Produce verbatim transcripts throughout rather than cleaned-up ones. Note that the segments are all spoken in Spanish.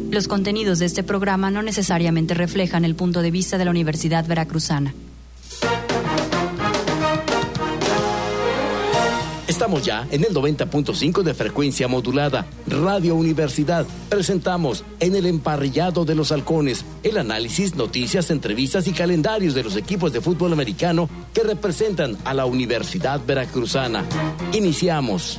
Los contenidos de este programa no necesariamente reflejan el punto de vista de la Universidad Veracruzana. Estamos ya en el noventa punto cinco de frecuencia modulada. Radio Universidad. Presentamos En el Emparrillado de los Halcones el análisis, noticias, entrevistas y calendarios de los equipos de fútbol americano que representan a la Universidad Veracruzana. Iniciamos.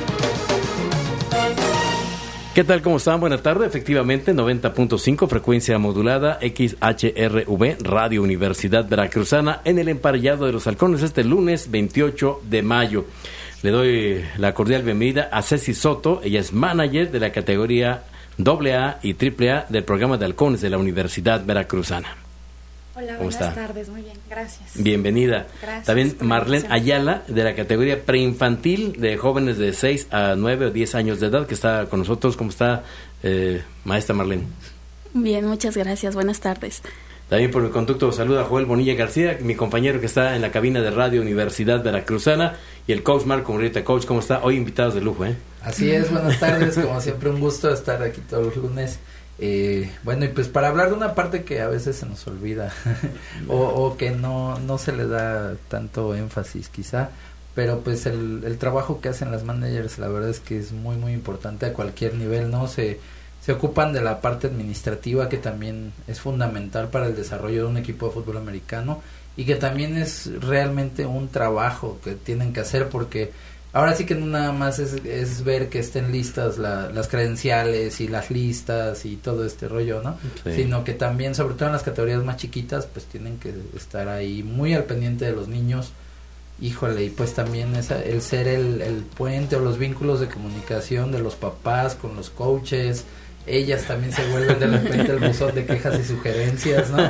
¿Qué tal? ¿Cómo están? Buenas tardes. Efectivamente, noventa punto cinco, frecuencia modulada, X H R V, Radio Universidad Veracruzana, en el Emparrillado de los Halcones, este lunes veintiocho de mayo. Le doy la cordial bienvenida a Ceci Soto. Ella es manager de la categoría doble A y triple A del programa de Halcones de la Universidad Veracruzana. Hola, ¿Cómo buenas está? tardes, muy bien, gracias. Bienvenida. Gracias. También Marlene Ayala, de la categoría preinfantil de jóvenes de seis a nueve o diez años de edad, que está con nosotros. ¿Cómo está, eh, maestra Marlene? Bien, muchas gracias, buenas tardes. También por el conducto saluda a Joel Bonilla García, mi compañero que está en la cabina de Radio Universidad Veracruzana, y el coach Marco Murrieta. Coach, ¿cómo está? Hoy invitados de lujo, ¿eh? Así es, buenas tardes, como siempre un gusto estar aquí todos los lunes. Eh, bueno, y pues para hablar de una parte que a veces se nos olvida o, o que no, no se le da tanto énfasis quizá, pero pues el, el trabajo que hacen las managers la verdad es que es muy muy importante a cualquier nivel, ¿no? Se, se ocupan de la parte administrativa, que también es fundamental para el desarrollo de un equipo de fútbol americano, y que también es realmente un trabajo que tienen que hacer, porque ahora sí que no nada más es, es ver que estén listas la, las credenciales y las listas y todo este rollo, ¿no? Sí. Sino que también, sobre todo en las categorías más chiquitas, pues tienen que estar ahí muy al pendiente de los niños. Híjole, y pues también esa, el ser el, el puente o los vínculos de comunicación de los papás con los coaches. Ellas también se vuelven de repente el buzón de quejas y sugerencias, ¿no?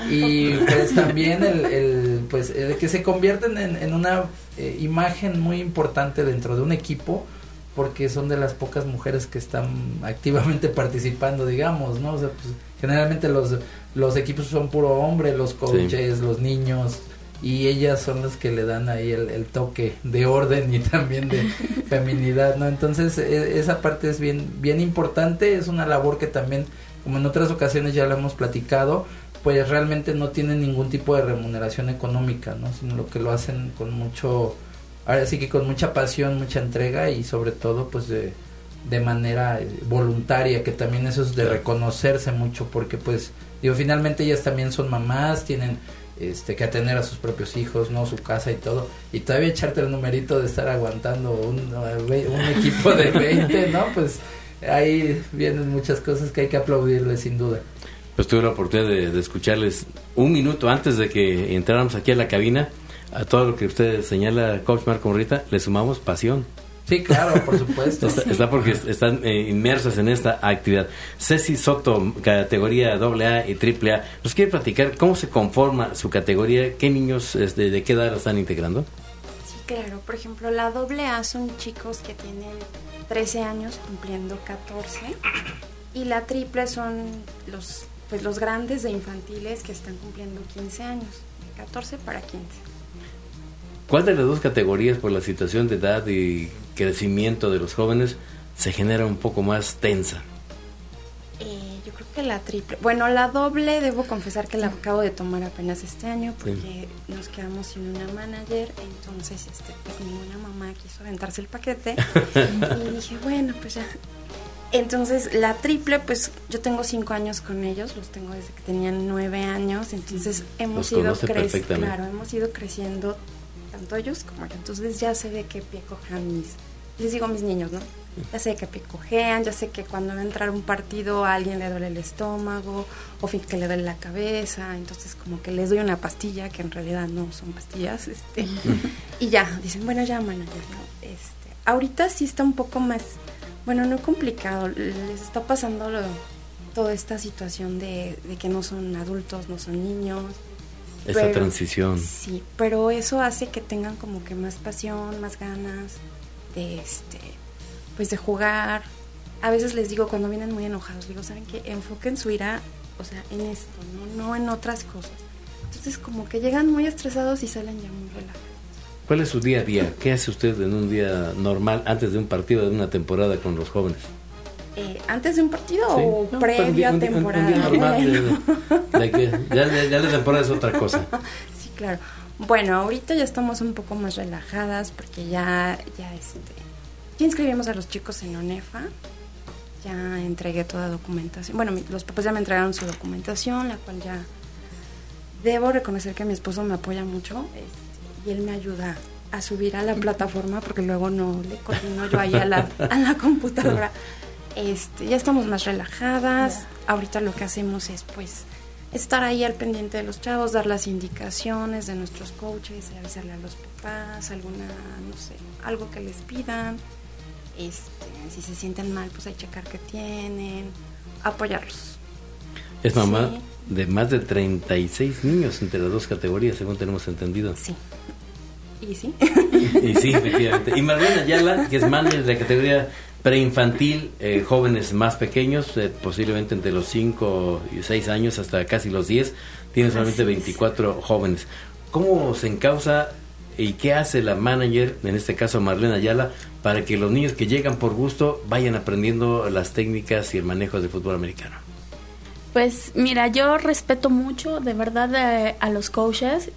Y pues también el, el pues el que se convierten en, en una eh, imagen muy importante dentro de un equipo, porque son de las pocas mujeres que están activamente participando, digamos, ¿no? O sea, pues generalmente los los equipos son puro hombre, los coaches, sí, los niños, y ellas son las que le dan ahí el, el toque de orden y también de feminidad, ¿no? Entonces e, esa parte es bien bien importante, es una labor que también, como en otras ocasiones ya lo hemos platicado, pues realmente no tienen ningún tipo de remuneración económica, ¿no? Sino lo que lo hacen con mucho, ahora sí que con mucha pasión, mucha entrega, y sobre todo pues de, de manera voluntaria, que también eso es de reconocerse mucho, porque pues digo, finalmente ellas también son mamás, tienen este que atender a sus propios hijos, no, su casa y todo, y todavía echarte el numerito de estar aguantando un, un equipo de veinte, ¿no? Pues ahí vienen muchas cosas que hay que aplaudirles sin duda. Pues tuve la oportunidad de, de escucharles un minuto antes de que entráramos aquí a la cabina. A todo lo que usted señala, coach Marco Murrieta, le sumamos pasión. Sí, claro, por supuesto. Está, está porque están eh, inmersas en esta actividad. Ceci Soto, categoría doble A y triple A, ¿nos quiere platicar cómo se conforma su categoría? ¿Qué niños, este, de qué edad la están integrando? Sí, claro. Por ejemplo, la doble A son chicos que tienen trece años cumpliendo catorce, y la triple son los pues los grandes de infantiles que están cumpliendo quince años, de catorce para quince. ¿Cuál de las dos categorías, por la situación de edad y crecimiento de los jóvenes, se genera un poco más tensa? Eh, yo creo que la triple. Bueno, la doble, debo confesar que la acabo de tomar apenas este año, porque sí, nos quedamos sin una manager, entonces este pues ninguna mamá quiso aventarse el paquete y dije, bueno, pues ya. Entonces la triple, pues yo tengo cinco años con ellos, los tengo desde que tenían nueve años, entonces hemos ido creciendo, claro, hemos ido creciendo tanto ellos como yo, entonces ya sé de qué pie cojean mis, les digo mis niños, ¿no? Ya sé de qué pie cojean, ya sé que cuando va a entrar un partido a alguien le duele el estómago, o que le duele la cabeza, entonces como que les doy una pastilla, que en realidad no son pastillas, este, y ya, dicen, bueno, ya manager, ¿no? Este, ahorita sí está un poco más, bueno, no complicado, les está pasando lo, toda esta situación de, de que no son adultos, no son niños. Esa pero, transición. Sí, pero eso hace que tengan como que más pasión, más ganas de este, pues de jugar. A veces les digo, cuando vienen muy enojados, digo, ¿saben qué? Enfoquen su ira, o sea, en esto, ¿no? No en otras cosas. Entonces como que llegan muy estresados y salen ya muy relajados. ¿Cuál es su día a día? ¿Qué hace usted en un día normal antes de un partido de una temporada con los jóvenes? Eh, ¿Antes de un partido Sí. o No, previo un día- a un día- temporada? un día normal de- de que ya, ya, ya la temporada es otra cosa. Sí, claro. Bueno, ahorita ya estamos un poco más relajadas porque ya, ya, este, ya inscribimos a los chicos en ONEFA. Ya entregué toda documentación. Bueno, mi- los papás ya me entregaron su documentación, la cual ya debo reconocer que mi esposo me apoya mucho, este, y él me ayuda a subir a la plataforma porque luego no le coordino yo ahí a la, a la computadora. Este, ya estamos más relajadas. Ahorita lo que hacemos es pues estar ahí al pendiente de los chavos, dar las indicaciones de nuestros coaches, avisarle a los papás, alguna, no sé, algo que les pidan. Este, si se sienten mal, pues hay que checar qué tienen, apoyarlos. Es mamá Sí. de más de treinta y seis niños entre las dos categorías, según tenemos entendido. Sí. ¿Y sí? Y sí, efectivamente. Y Marlene Ayala, que es manager de la categoría preinfantil, eh, jóvenes más pequeños, eh, posiblemente entre los cinco y seis años hasta casi los diez, tiene solamente Así es. veinticuatro jóvenes. ¿Cómo se encausa y qué hace la manager, en este caso Marlene Ayala, para que los niños que llegan por gusto vayan aprendiendo las técnicas y el manejo del fútbol americano? Pues mira, yo respeto mucho de verdad eh, a los coaches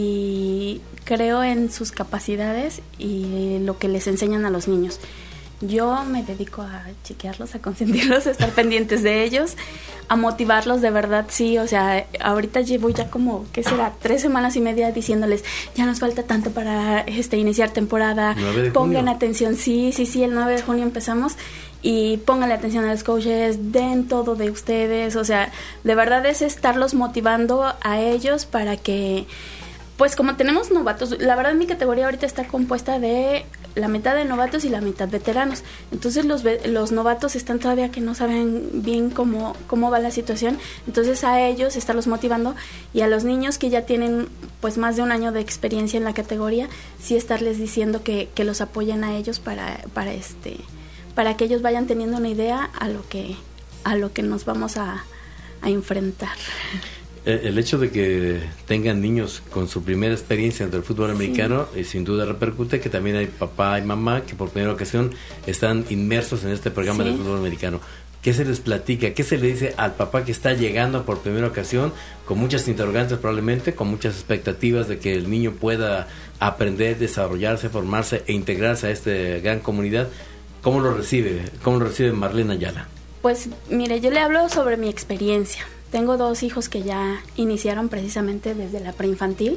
y creo en sus capacidades y lo que les enseñan a los niños. Yo me dedico a chequearlos, a consentirlos, a estar pendientes de ellos, a motivarlos de verdad, sí, o sea, ahorita llevo ya como, ¿qué será? Tres semanas y media diciéndoles, ya nos falta tanto para este iniciar temporada, nueve de pongan junio. atención, sí, sí, sí, el nueve de junio empezamos y pónganle atención a los coaches, den todo de ustedes, o sea, de verdad es estarlos motivando a ellos para que, pues como tenemos novatos, la verdad mi categoría ahorita está compuesta de la mitad de novatos y la mitad veteranos. Entonces los ve- los novatos están todavía que no saben bien cómo cómo va la situación. Entonces a ellos estarlos motivando y a los niños que ya tienen pues más de un año de experiencia en la categoría, sí estarles diciendo que, que los apoyen a ellos para para este para que ellos vayan teniendo una idea a lo que a lo que nos vamos a, a enfrentar. Eh, El hecho de que tengan niños con su primera experiencia entre el fútbol Sí. americano, eh, sin duda repercute que también hay papá y mamá que por primera ocasión están inmersos en este programa Sí. del fútbol americano. ¿Qué se les platica? ¿Qué se le dice al papá que está llegando por primera ocasión, con muchas interrogantes probablemente, con muchas expectativas de que el niño pueda aprender, desarrollarse, formarse e integrarse a esta gran comunidad? ¿Cómo lo recibe? ¿Cómo lo recibe Marlene Ayala? Pues mire, yo le hablo sobre mi experiencia. Tengo dos hijos que ya iniciaron precisamente desde la preinfantil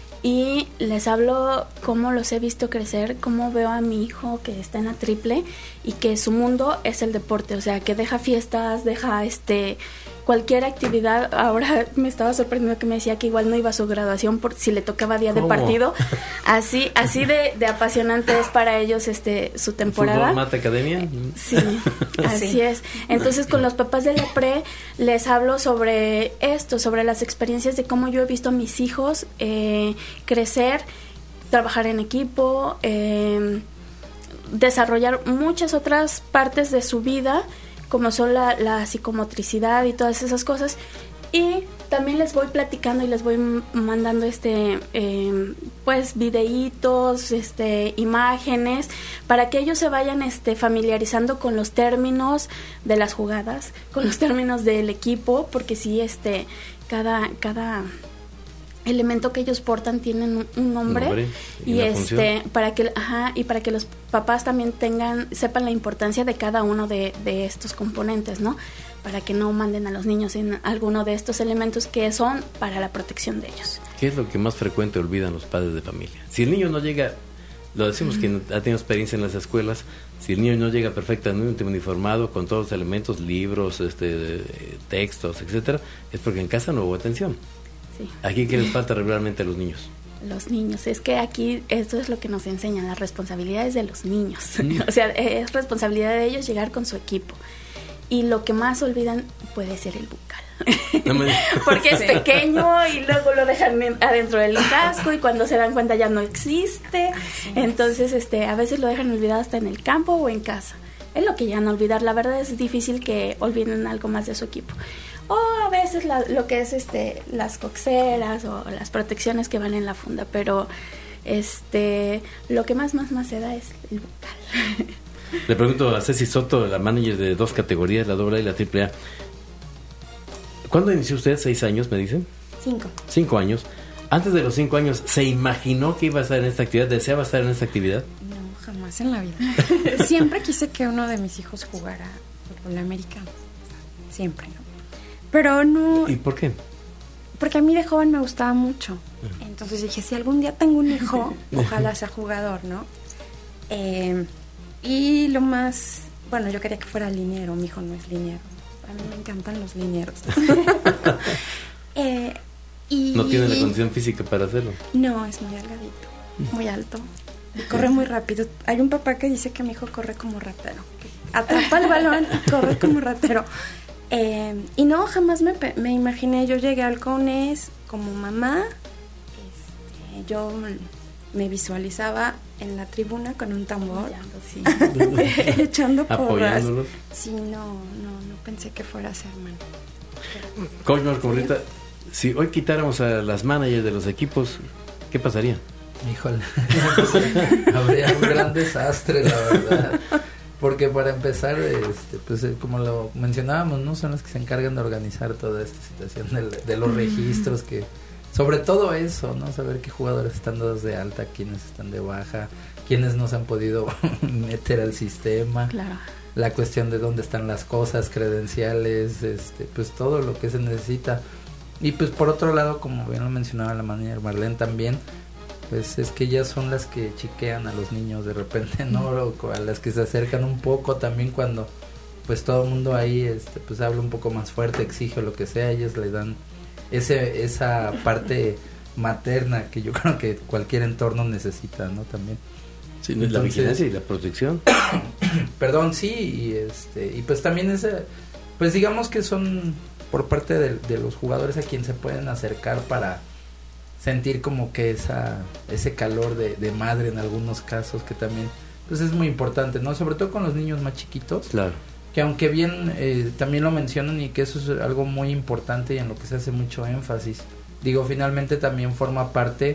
y les hablo cómo los he visto crecer, cómo veo a mi hijo que está en la triple y que su mundo es el deporte, o sea, que deja fiestas, deja este cualquier actividad. Ahora me estaba sorprendiendo que me decía que igual no iba a su graduación por si le tocaba día de ¿Cómo? partido. Así así de, de apasionante es para ellos este su temporada. ¿Fútbol Mata Academia? Sí, así Sí. es. Entonces con los papás de la pre les hablo sobre esto, sobre las experiencias de cómo yo he visto a mis hijos eh, crecer, trabajar en equipo, eh, desarrollar muchas otras partes de su vida, como son la, la psicomotricidad y todas esas cosas. Y también les voy platicando y les voy m- mandando este eh, pues videitos, este imágenes para que ellos se vayan este familiarizando con los términos de las jugadas, con los términos del equipo, porque sí este cada cada elemento que ellos portan tienen un, un nombre, Nombre y y, una este función. para que ajá y para que los papás también tengan sepan la importancia de cada uno de, de estos componentes, ¿no? Para que no manden a los niños en alguno de estos elementos que son para la protección de ellos. ¿Qué es lo que más frecuente olvidan los padres de familia? Si el niño no llega, lo decimos que ha tenido experiencia en las escuelas, si el niño no llega perfectamente uniformado con todos los elementos, libros, este, textos, etcétera, es porque en casa no hubo atención. Sí. Aquí, ¿qué les falta regularmente a los niños? Los niños, es que aquí esto es lo que nos enseñan, las responsabilidades de los niños. Mm. O sea, es responsabilidad de ellos llegar con su equipo. Y lo que más olvidan puede ser el bucal. No me- Porque es pequeño y luego lo dejan en- adentro del casco y cuando se dan cuenta ya no existe. Entonces, este, a veces lo dejan olvidado hasta en el campo o en casa. Es lo que ya no olvidar. La verdad es difícil que olviden algo más de su equipo. O a veces la- lo que es este las coxeras o las protecciones que van en la funda, pero este lo que más más más se da es el bucal. Le pregunto a Ceci Soto, la manager de dos categorías, la doble A y la triple A. ¿Cuándo inició usted? ¿Seis años, me dicen? Cinco. Cinco años. Antes de los cinco años, ¿se imaginó que iba a estar en esta actividad? ¿Deseaba estar en esta actividad? No, jamás en la vida. Siempre quise que uno de mis hijos jugara fútbol americano. Siempre, ¿no? Pero no... ¿Y por qué? Porque a mí de joven me gustaba mucho. Entonces dije, si algún día tengo un hijo, ojalá sea jugador, ¿no? Eh, y lo más... Bueno, yo quería que fuera liniero. Mi hijo no es liniero. A mí me encantan los linieros. eh, y... ¿No tiene la condición física para hacerlo? No, es muy delgadito, muy alto. Y corre muy rápido. Hay un papá que dice que mi hijo corre como ratero. Que atrapa el balón y corre como ratero. Eh, y no, jamás me, me imaginé. Yo llegué al CONES como mamá. Este, yo me visualizaba en la tribuna con un tambor, sí. echando porras. Sí, no, no, no pensé que fuera a ser man. Coach Marco-Rita, si hoy quitáramos a las managers de los equipos, ¿qué pasaría? Híjole, habría un gran desastre, la verdad. Porque para empezar, este, pues como lo mencionábamos, ¿no? Son los que se encargan de organizar toda esta situación de, de los registros, que sobre todo eso, ¿no? Saber qué jugadores están dados de alta, quiénes están de baja, quiénes no se han podido meter al sistema. Claro. La cuestión de dónde están las cosas, credenciales, este, pues todo lo que se necesita. Y pues por otro lado, como bien lo mencionaba la manager Marlene también, pues es que ellas son las que chiquean a los niños de repente, ¿no? O a las que se acercan un poco también cuando pues todo el mundo ahí este pues habla un poco más fuerte, exige o lo que sea, ellas le dan ese esa parte materna que yo creo que cualquier entorno necesita, ¿no? También. Sí, Entonces, la vigilancia y la protección. Perdón, sí, y este y pues también ese pues digamos que son por parte de, de los jugadores a quien se pueden acercar para sentir como que esa ese calor de, de madre en algunos casos, que también pues es muy importante, ¿no? Sobre todo con los niños más chiquitos. Claro. Que aunque bien eh, también lo mencionan y que eso es algo muy importante y en lo que se hace mucho énfasis. Digo, finalmente también forma parte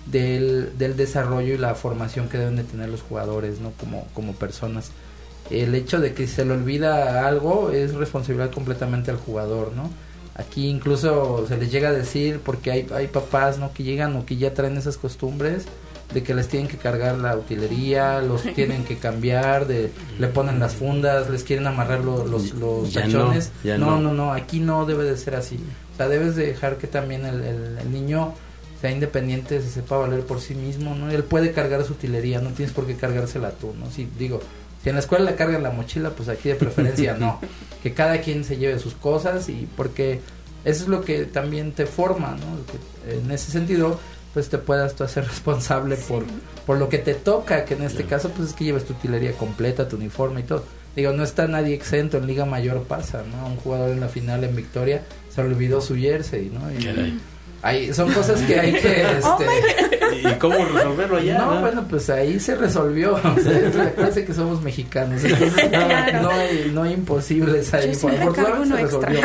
del, del desarrollo y la formación que deben de tener los jugadores, ¿no? Como, como personas. El hecho de que se le olvida algo es responsabilidad completamente al jugador, ¿no? Aquí incluso se les llega a decir, porque hay, hay papás, ¿no? Que llegan o que ya traen esas costumbres de que les tienen que cargar la utilería, los tienen que cambiar, de le ponen las fundas, les quieren amarrar lo, los los ya tachones. No, no, no, no, no, aquí no debe de ser así. O sea, debes de dejar que también el, el, el niño sea independiente, se sepa valer por sí mismo, ¿no? Él puede cargar su utilería, no tienes por qué cargársela tú, ¿no? Si digo, si en la escuela le cargan la mochila, pues aquí de preferencia no. Que cada quien se lleve sus cosas, y porque eso es lo que también te forma, ¿no? Que en ese sentido, pues te puedas tú hacer responsable sí. por por lo que te toca, que en este yeah. caso pues es que llevas tu utilería completa, tu uniforme y todo. Digo, no está nadie exento, en Liga Mayor pasa, ¿no? Un jugador en la final en Victoria se olvidó su jersey, ¿no? Y, hay, son cosas que hay que... Este, oh ¿Y cómo resolverlo allá? No, ¿no? bueno, pues ahí se resolvió. O sea, parece que somos mexicanos, entonces claro. no, hay, no hay imposibles ahí. Afortunadamente se resolvió.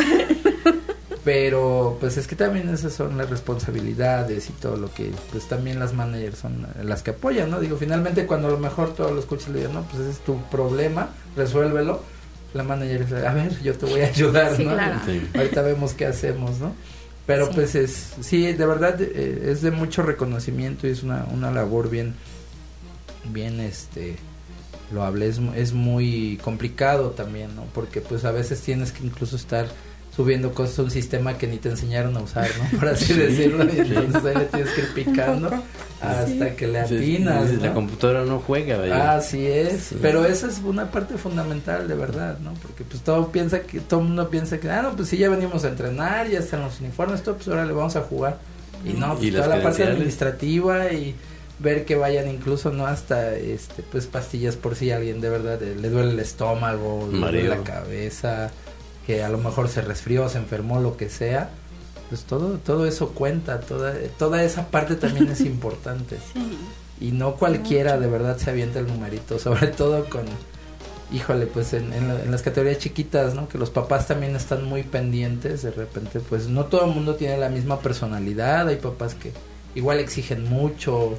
Pero pues es que también esas son las responsabilidades y todo lo que pues también las managers son las que apoyan, ¿no? Digo, finalmente cuando a lo mejor todos los coaches le digan, no, pues ese es tu problema, resuélvelo, la manager dice, a ver, yo te voy a ayudar, sí, ¿no? Claro. Sí. Ahorita vemos qué hacemos, ¿no? Pero sí. pues es, sí, de verdad eh, es de mucho reconocimiento y es una, una labor bien, bien este, lo hablé, es, es muy complicado también, ¿no? Porque pues a veces tienes que incluso estar subiendo cosas a un sistema que ni te enseñaron a usar, ¿no? Por así sí, decirlo, y entonces ahí le tienes que ir picando hasta sí. que le atinas, sí, ¿no? La computadora no juega, ¿verdad? Así es, sí. Pero esa es una parte fundamental, de verdad, ¿no? Porque pues todo piensa que, todo el mundo piensa que, ah, no, pues sí, ya venimos a entrenar, ya están los uniformes, todo, pues ahora le vamos a jugar. Y no, pues ¿Y toda la parte administrativa y ver que vayan incluso, ¿no? Hasta, este, pues pastillas por si alguien de verdad le, le duele el estómago, le duele la cabeza, que a lo mejor se resfrió, se enfermó, lo que sea, pues todo todo eso cuenta, toda toda esa parte también es importante. Sí. Y no cualquiera de verdad se avienta el numerito, sobre todo con, híjole, pues en, en, la, en las categorías chiquitas, ¿no? Que los papás también están muy pendientes, de repente, pues no todo el mundo tiene la misma personalidad, hay papás que igual exigen mucho,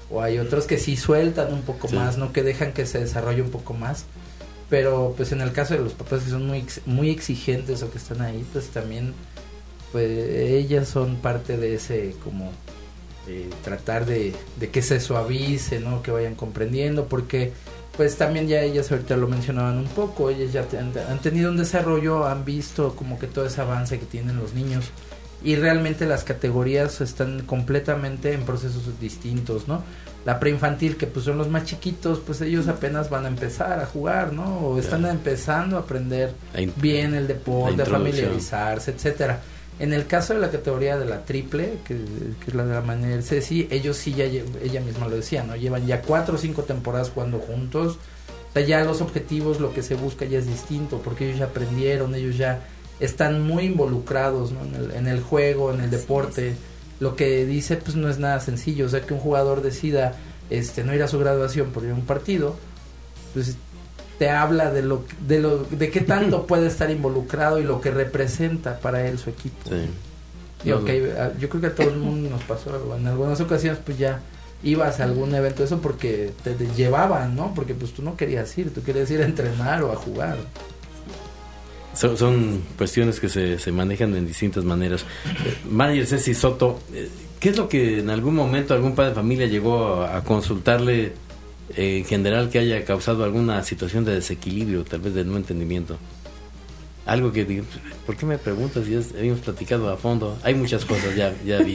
o hay otros que sí sueltan un poco sí. más, ¿no? Que dejan que se desarrolle un poco más. Pero pues en el caso de los papás que son muy muy exigentes o que están ahí, pues también pues ellas son parte de ese como eh, tratar de, de que se suavice, ¿no? Que vayan comprendiendo, porque pues también ya ellas ahorita lo mencionaban un poco, ellas ya han, han tenido un desarrollo, han visto como que todo ese avance que tienen los niños y realmente las categorías están completamente en procesos distintos, ¿no? La preinfantil, que pues son los más chiquitos, pues ellos apenas van a empezar a jugar, ¿no? O están yeah. empezando a aprender in- bien el deporte, a familiarizarse, etcétera. En el caso de la categoría de la triple, que, que es la de la manera sí, ellos sí ya, ella misma lo decía, ¿no? Llevan ya cuatro o cinco temporadas jugando juntos. O sea, ya los objetivos, lo que se busca ya es distinto, porque ellos ya aprendieron, ellos ya están muy involucrados, ¿no? En el, en el juego, en el deporte. Lo que dice pues no es nada sencillo, o sea que un jugador decida este no ir a su graduación por ir a un partido, pues te habla de lo de lo de qué tanto puede estar involucrado y lo que representa para él su equipo. Sí. Y okay, yo creo que a todo el mundo nos pasó, en algunas ocasiones pues ya ibas a algún evento eso porque te, te llevaban, ¿no? Porque pues tú no querías ir, tú querías ir a entrenar o a jugar. Son, son cuestiones que se, se manejan en distintas maneras. Eh, Manager Ceci Soto, eh, ¿qué es lo que en algún momento algún padre de familia llegó a, a consultarle eh, en general que haya causado alguna situación de desequilibrio, tal vez de no entendimiento? Algo que digo, ¿por qué me preguntas? Si ya habíamos platicado a fondo. Hay muchas cosas, ya, ya vi.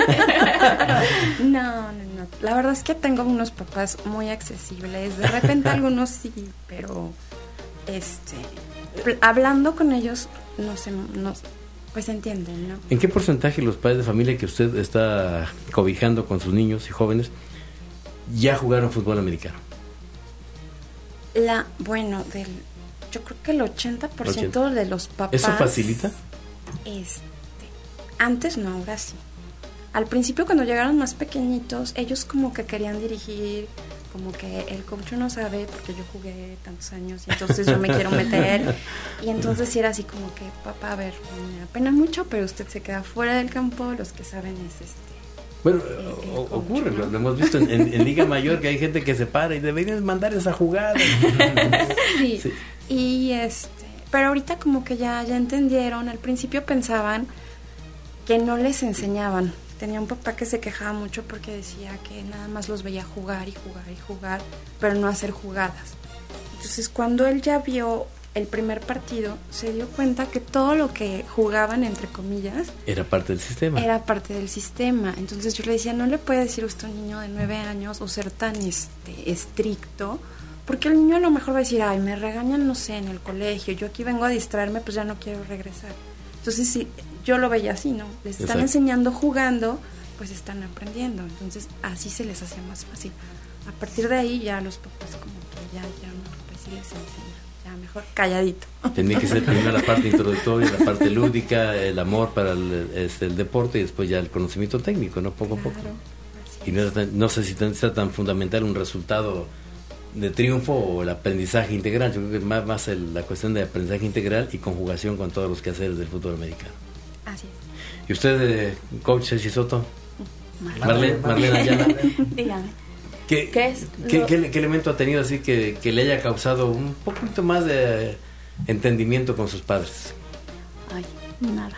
No, no, no. La verdad es que tengo unos papás muy accesibles. De repente algunos sí, pero este... hablando con ellos no sé, no, pues entienden, ¿no? ¿En qué porcentaje los padres de familia que usted está cobijando con sus niños y jóvenes ya jugaron fútbol americano? La, bueno, del, yo creo que el ochenta por ciento ochenta de los papás. ¿Eso facilita? Este, antes no, ahora sí. Al principio cuando llegaron más pequeñitos, ellos como que querían dirigir, como que el coach no sabe porque yo jugué tantos años y entonces yo me quiero meter y entonces sí era así como que papá, a ver, me apena mucho pero usted se queda fuera del campo, los que saben es este bueno, el, el coach, ocurre, ¿no? Lo hemos visto en, en, en Liga Mayor que hay gente que se para y deberían mandar esa jugada. sí. sí, y este pero ahorita como que ya, ya entendieron, al principio pensaban que no les enseñaban. Tenía un papá que se quejaba mucho porque decía que nada más los veía jugar y jugar y jugar, pero no hacer jugadas. Entonces, cuando él ya vio el primer partido, se dio cuenta que todo lo que jugaban, entre comillas... Era parte del sistema. Era parte del sistema. Entonces, yo le decía, no le puede decir usted a un niño de nueve años o ser tan este, estricto, porque el niño a lo mejor va a decir, ay, me regañan, no sé, en el colegio, yo aquí vengo a distraerme, pues ya no quiero regresar. Entonces, sí... yo lo veía así, ¿no? Les están Exacto. enseñando jugando, pues están aprendiendo. Entonces, así se les hacía más fácil. A partir de ahí, ya los papás como que ya dijeron, no, pues sí les enseña. Ya, mejor calladito. Tenía que ser primero la parte introductoria, la parte lúdica, el amor para el, este, el deporte y después ya el conocimiento técnico, ¿no? Poco claro, a poco. Y no, no sé si sea tan fundamental un resultado de triunfo o el aprendizaje integral. Yo creo que es más, más el, la cuestión de aprendizaje integral y conjugación con todos los quehaceres del fútbol americano. Así es. ¿Y usted, coach Ceci Soto? Marlene, Marlene Ayala. Dígame. ¿Qué, ¿Qué, es ¿qué, qué, ¿Qué elemento ha tenido así que, que le haya causado un poquito más de entendimiento con sus padres? Ay, nada.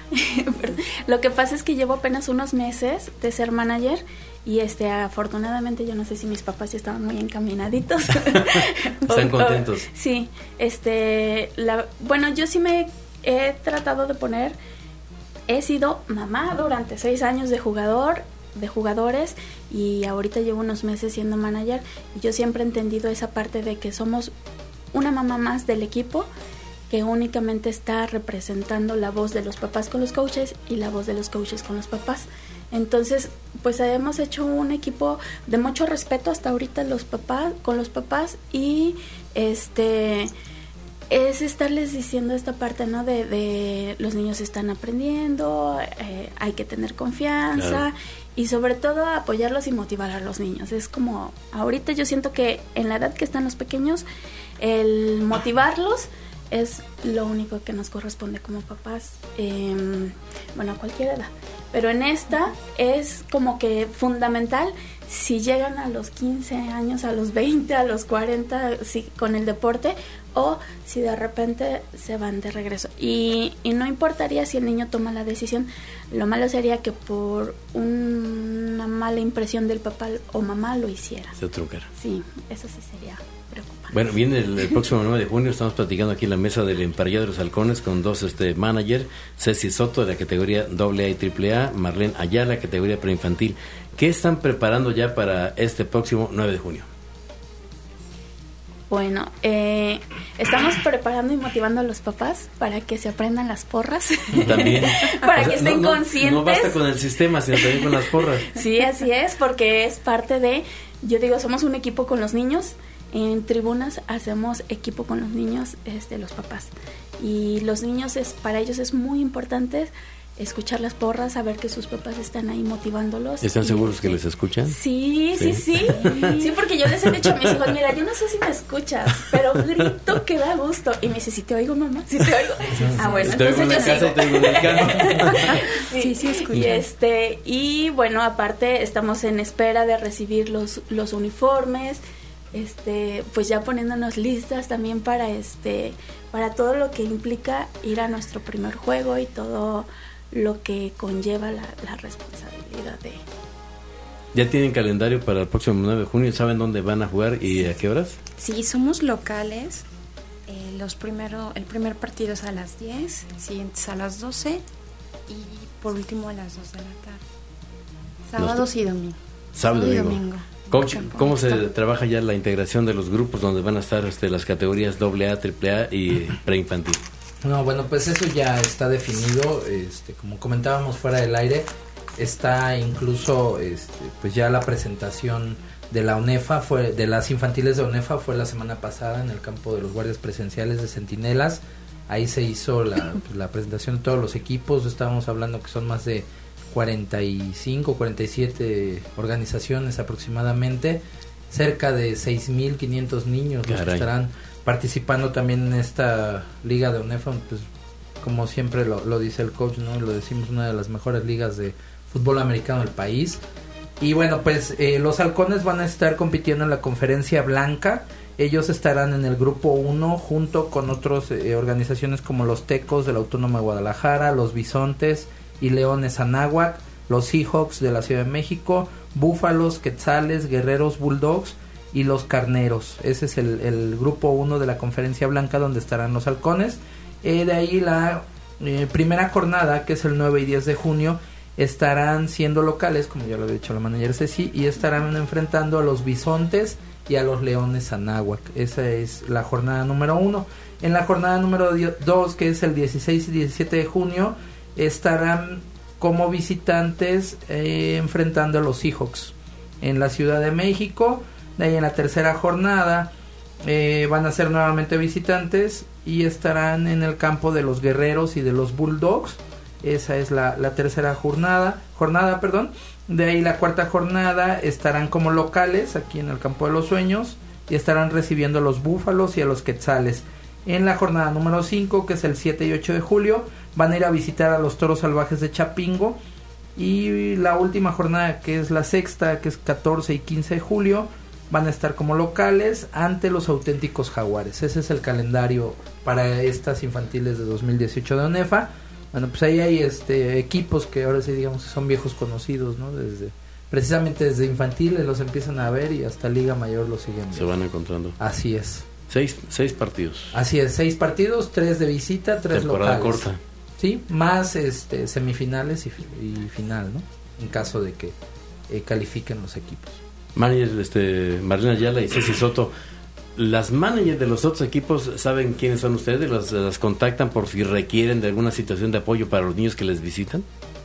Lo que pasa es que llevo apenas unos meses de ser manager y este afortunadamente yo no sé si mis papás ya estaban muy encaminaditos. ¿Están contentos? O, o, sí, este, la, bueno, yo sí me he tratado de poner, he sido mamá durante seis años de jugador, de jugadores y ahorita llevo unos meses siendo manager y yo siempre he entendido esa parte de que somos una mamá más del equipo que únicamente está representando la voz de los papás con los coaches y la voz de los coaches con los papás. Entonces, pues hemos hecho un equipo de mucho respeto hasta ahorita los papás, con los papás y este es estarles diciendo esta parte, ¿no? De, de los niños están aprendiendo, eh, hay que tener confianza claro. Y sobre todo apoyarlos y motivar a los niños. Es como, ahorita yo siento que en la edad que están los pequeños, el motivarlos es lo único que nos corresponde como papás, eh, bueno, a cualquier edad. Pero en esta es como que fundamental si llegan a los quince años, a los veinte, a los cuarenta, si, con el deporte, o si de repente se van de regreso. Y, y no importaría si el niño toma la decisión, lo malo sería que por un, una mala impresión del papá o mamá lo hiciera. Se truncara. Sí, eso sí sería preocupante. Bueno, viene el, el próximo nueve de junio, estamos platicando aquí en la mesa del Emparrillado de los Halcones con dos este manager, Ceci Soto de la categoría doble A y triple A, Marlene Ayala, categoría preinfantil. ¿Qué están preparando ya para este próximo nueve de junio? Bueno, eh, estamos preparando y motivando a los papás para que se aprendan las porras. También. Para o sea, que estén no, no, conscientes. No basta con el sistema, sino también con las porras. Sí, así es, porque es parte de, yo digo, somos un equipo con los niños. En tribunas hacemos equipo con los niños, este, los papás. Y los niños, es para ellos es muy importante escuchar las porras, saber que sus papás están ahí motivándolos. ¿Están y, seguros este, que les escuchan? Sí, sí, sí, sí. Sí, porque yo les he dicho a mis hijos, mira, yo no sé si me escuchas, pero grito que da gusto. Y me dice, ¿sí te oigo, mamá? ¿Sí te oigo? Sí, ah, bueno, te oigo entonces en la casa yo y te oigo en el carro. Sí, sí, sí, escucho. Y, este, y bueno, aparte estamos en espera de recibir los, los uniformes, este, pues ya poniéndonos listas también para este, para todo lo que implica ir a nuestro primer juego y todo lo que conlleva la, la responsabilidad de... ¿Ya tienen calendario para el próximo nueve de junio? ¿Saben dónde van a jugar y a qué horas? Sí, somos locales. Eh, los primero, el primer partido es a las diez, el siguiente es a las doce y por último a las dos de la tarde. Sábados y domingo. Sábado y domingo. domingo. Coach, ¿cómo se trabaja ya la integración de los grupos donde van a estar este, las categorías doble A, triple A y preinfantil? No, bueno, pues eso ya está definido, este, como comentábamos fuera del aire, está incluso, este, pues ya la presentación de la UNEFA, fue de las infantiles de UNEFA fue la semana pasada en el campo de los guardias presenciales de Centinelas. Ahí se hizo la, pues, la presentación de todos los equipos. Estábamos hablando que son más de cuarenta y cinco, cuarenta y siete organizaciones aproximadamente, cerca de seis mil quinientos niños los que estarán participando también en esta liga de UNEFA, pues como siempre lo, lo dice el coach, ¿no? Lo decimos, una de las mejores ligas de fútbol americano del país. Y bueno, pues eh, los halcones van a estar compitiendo en la conferencia blanca. Ellos estarán en el grupo uno junto con otras eh, organizaciones como los Tecos de la Autónoma de Guadalajara, los Bisontes y Leones Anáhuac, los Seahawks de la Ciudad de México, Búfalos, Quetzales, Guerreros, Bulldogs y los Carneros. Ese es el, el grupo uno de la conferencia blanca donde estarán los halcones. Eh, de ahí la eh, primera jornada, que es el nueve y diez de junio, estarán siendo locales, como ya lo había dicho la manager Ceci, y estarán enfrentando a los Bisontes y a los Leones Anáhuac. Esa es la jornada número uno. En la jornada número dos, que es el dieciséis y diecisiete de junio, estarán como visitantes eh, enfrentando a los Seahawks en la Ciudad de México. De ahí en la tercera jornada eh, van a ser nuevamente visitantes y estarán en el campo de los Guerreros y de los Bulldogs. Esa es la, la tercera jornada, jornada, perdón. De ahí la cuarta jornada estarán como locales aquí en el Campo de los Sueños y estarán recibiendo a los Búfalos y a los Quetzales. En la jornada número cinco, que es el siete y ocho de julio, van a ir a visitar a los Toros Salvajes de Chapingo. Y la última jornada, que es la sexta, que es catorce y quince de julio, van a estar como locales ante los Auténticos Jaguares. Ese es el calendario para estas infantiles de dos mil dieciocho de UNEFA. Bueno, pues ahí hay este equipos que ahora sí digamos que son viejos conocidos, ¿no? Desde precisamente desde infantiles los empiezan a ver y hasta Liga Mayor los siguen viendo. Se van encontrando. Así es. Seis, seis partidos. Así es, seis partidos, tres de visita, tres temporada locales. Corta. Sí, más este semifinales y, y final, ¿no? En caso de que eh, califiquen los equipos. Manager, este, Marlene Ayala y Ceci Soto, ¿las managers de los otros equipos saben quiénes son ustedes? ¿Las, las contactan por si requieren de alguna situación de apoyo para los niños que les visitan?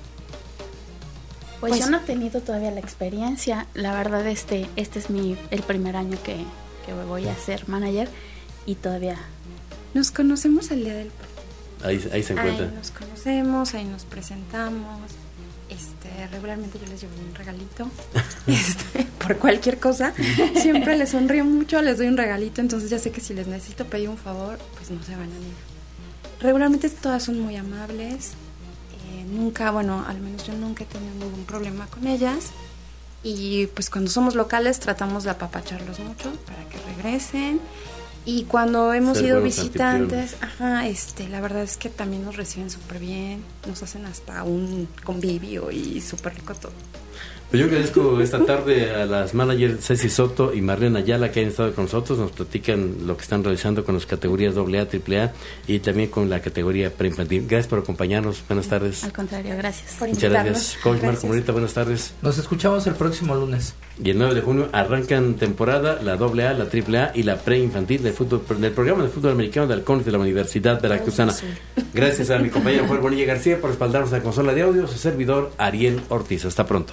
Pues, pues yo no he tenido todavía la experiencia. La verdad, este este es mi el primer año que, que voy a ser manager y todavía... Nos conocemos el día del partido. Ahí, ahí se encuentran. Ahí nos conocemos, ahí nos presentamos. Este, Este, regularmente yo les llevo un regalito, este, por cualquier cosa. Siempre les sonrío mucho, les doy un regalito, entonces ya sé que si les necesito pedir un favor, pues no se van a negar. Regularmente todas son muy amables. Eh, nunca, bueno, al menos yo nunca he tenido ningún problema con ellas. Y pues cuando somos locales tratamos de apapacharlos mucho para que regresen. Y cuando hemos Ser ido buenos visitantes, ajá, este, la verdad es que también nos reciben súper bien, nos hacen hasta un convivio y súper rico todo. Pues yo agradezco esta tarde a las managers Ceci Soto y Marlene Ayala que han estado con nosotros, nos platican lo que están realizando con las categorías doble A, triple A y también con la categoría preinfantil. Gracias por acompañarnos, buenas tardes. Al contrario, gracias. Por Muchas invitarnos. gracias. Coach Marco Morita, buenas tardes. Nos escuchamos el próximo lunes. Y el nueve de junio arrancan temporada la doble A, la triple A y la preinfantil del fútbol, del programa de fútbol americano de Halcones de la Universidad Veracruzana. Gracias a mi compañero Juan Bonilla García por respaldarnos a la consola de audio, su servidor Ariel Ortiz. Hasta pronto.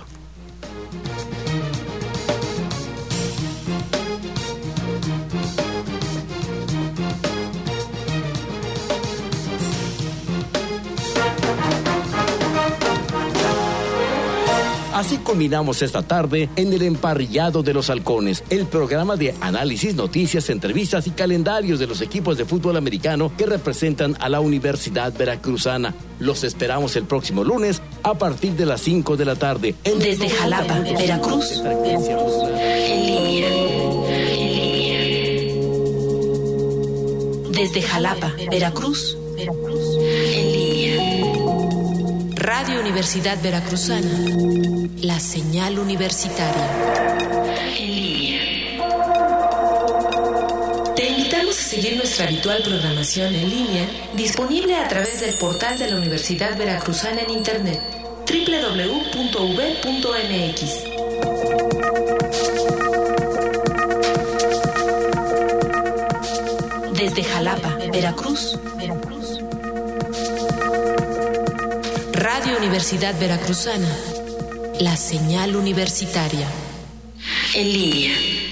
Así culminamos esta tarde en el Emparrillado de los Halcones, el programa de análisis, noticias, entrevistas y calendarios de los equipos de fútbol americano que representan a la Universidad Veracruzana. Los esperamos el próximo lunes a partir de las cinco de la tarde. En Desde Jalapa, Veracruz, en línea. Desde Jalapa, Veracruz, en línea. Radio Universidad Veracruzana, la señal universitaria. En línea. Te invitamos a seguir nuestra habitual programación en línea, disponible a través del portal de la Universidad Veracruzana en internet, doble u doble u doble u punto u v punto m x. Desde Jalapa, Veracruz, Radio Universidad Veracruzana, la señal universitaria. En línea.